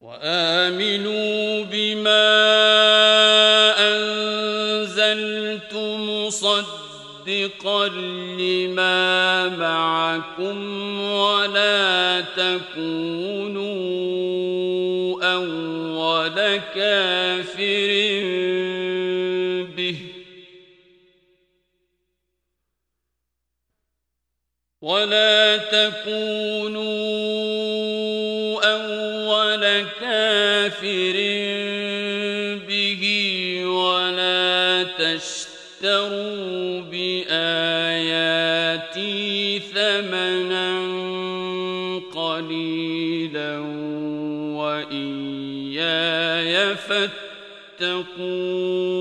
وآمنوا بما أنزلت مصدقا لما معكم ولا تكونوا أول كافر به ولا تشتروا بآياتي ثمنا قليلا وإياي فاتقون